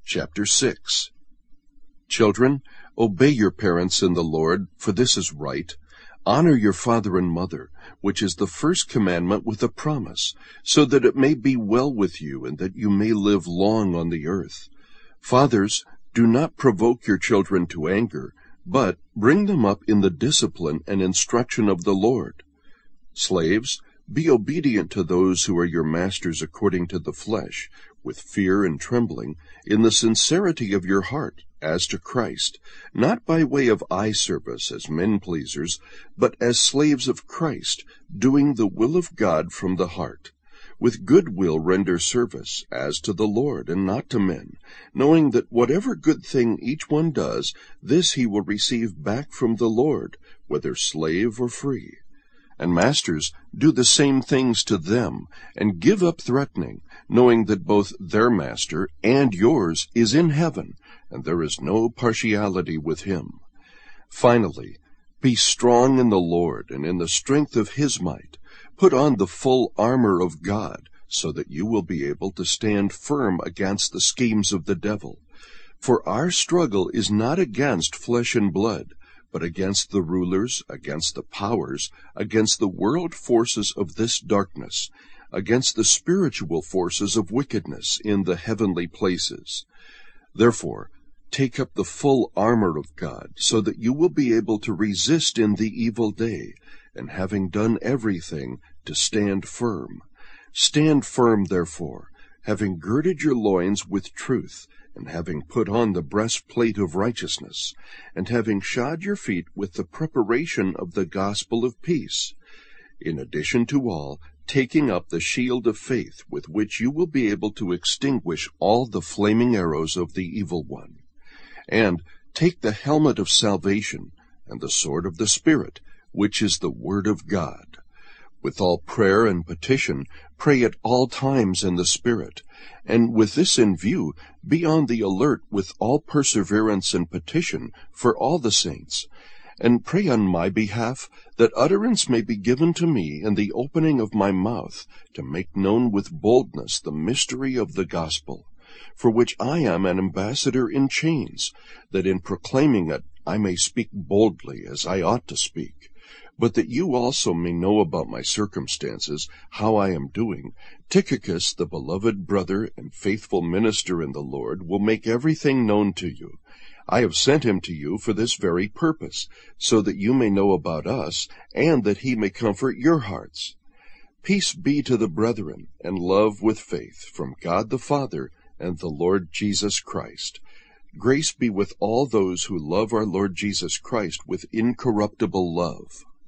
Chapter 6. Children, obey your parents in the Lord, for this is right. Honor your father and mother, which is the first commandment with a promise, so that it may be well with you and that you may live long on the earth. Fathers, do not provoke your children to anger, but bring them up in the discipline and instruction of the Lord. Slaves, be obedient to those who are your masters according to the flesh, with fear and trembling, in the sincerity of your heart, as to Christ, not by way of eye service as men-pleasers, but as slaves of Christ, doing the will of God from the heart. With good will render service, as to the Lord, and not to men, knowing that whatever good thing each one does, this he will receive back from the Lord, whether slave or free. And masters, do the same things to them, and give up threatening, knowing that both their master and yours is in heaven, and there is no partiality with him. Finally, be strong in the Lord and in the strength of his might. Put on the full armor of God, so that you will be able to stand firm against the schemes of the devil. For our struggle is not against flesh and blood, but against the rulers, against the powers, against the world forces of this darkness, against the spiritual forces of wickedness in the heavenly places. Therefore, take up the full armor of God, so that you will be able to resist in the evil day, and having done everything, to stand firm. Stand firm, therefore, having girded your loins with truth, and having put on the breastplate of righteousness, and having shod your feet with the preparation of the gospel of peace. In addition to all, taking up the shield of faith, with which you will be able to extinguish all the flaming arrows of the evil one. And take the helmet of salvation, and the sword of the Spirit, which is the word of God. With all prayer and petition, pray at all times in the Spirit, and with this in view, be on the alert with all perseverance and petition for all the saints. And pray on my behalf, that utterance may be given to me in the opening of my mouth, to make known with boldness the mystery of the gospel, for which I am an ambassador in chains, that in proclaiming it I may speak boldly as I ought to speak. But that you also may know about my circumstances, how I am doing, Tychicus, the beloved brother and faithful minister in the Lord, will make everything known to you. I have sent him to you for this very purpose, so that you may know about us, and that he may comfort your hearts. Peace be to the brethren, and love with faith, from God the Father and the Lord Jesus Christ. Grace be with all those who love our Lord Jesus Christ with incorruptible love.